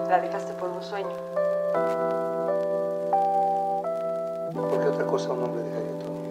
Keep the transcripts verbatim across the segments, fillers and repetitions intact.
La dejaste por un sueño. ¿Por qué otra cosa un hombre dejaría todo miedo?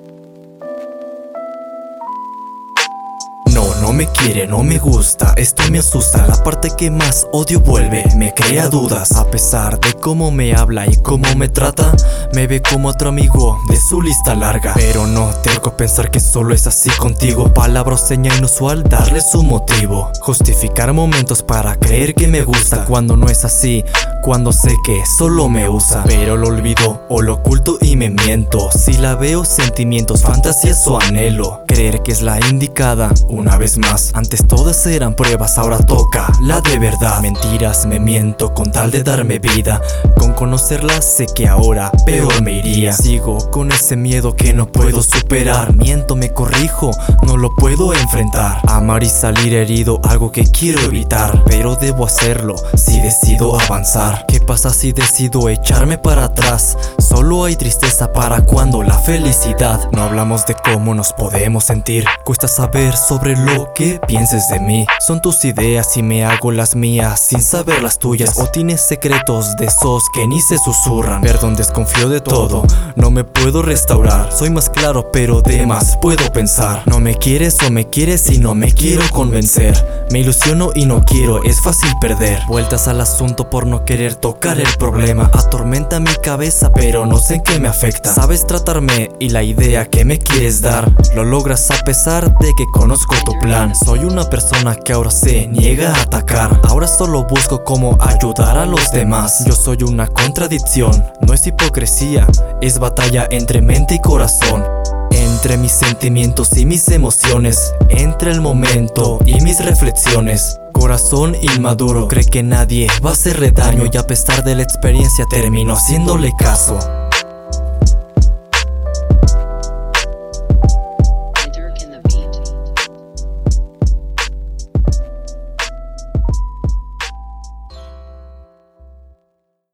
No, no me quiere, no me gusta, esto me asusta. La parte que más odio vuelve, me crea dudas. A pesar de cómo me habla y cómo me trata, me ve como otro amigo de su lista larga. Pero no tengo que pensar que solo es así contigo. Palabra o seña inusual, darle su motivo. Justificar momentos para creer que me gusta, cuando no es así, cuando sé que solo me usa. Pero lo olvido o lo oculto y me miento. Si la veo, sentimientos, fantasías o anhelo. Creer que es la indicada, una vez más. Antes todas eran pruebas, ahora toca la de verdad. Mentiras, me miento con tal de darme vida. Con conocerla sé que ahora peor me iría. Sigo con ese miedo que no puedo superar. Miento, me corrijo, no lo puedo enfrentar. Amar y salir herido, algo que quiero evitar. Pero debo hacerlo si decido avanzar. ¿Qué pasa si decido echarme para atrás? Solo hay tristeza para cuando la felicidad. No hablamos de cómo nos podemos sentir. Cuesta saber sobre lo que pienses de mí. Son tus ideas y me hago las mías sin saber las tuyas. O tienes secretos de esos que ni se susurran. Perdón, desconfío de todo, no me puedo restaurar. Soy más claro pero de más puedo pensar. No me quieres o me quieres y no me quiero convencer. Me ilusiono y no quiero, es fácil perder. Vueltas al asunto por no querer tocar el problema. Atormenta mi cabeza pero no sé en qué me afecta. Sabes tratarme y la idea que me quieres dar lo logras a pesar de que conozco tu plan. Soy una persona que ahora se niega a atacar. Ahora solo busco cómo ayudar a los demás. Yo soy una contradicción, no es hipocresía, es batalla entre mente y corazón. Entre mis sentimientos y mis emociones, entre el momento y mis reflexiones. Corazón inmaduro, cree que nadie va a hacerle daño y a pesar de la experiencia termino haciéndole caso.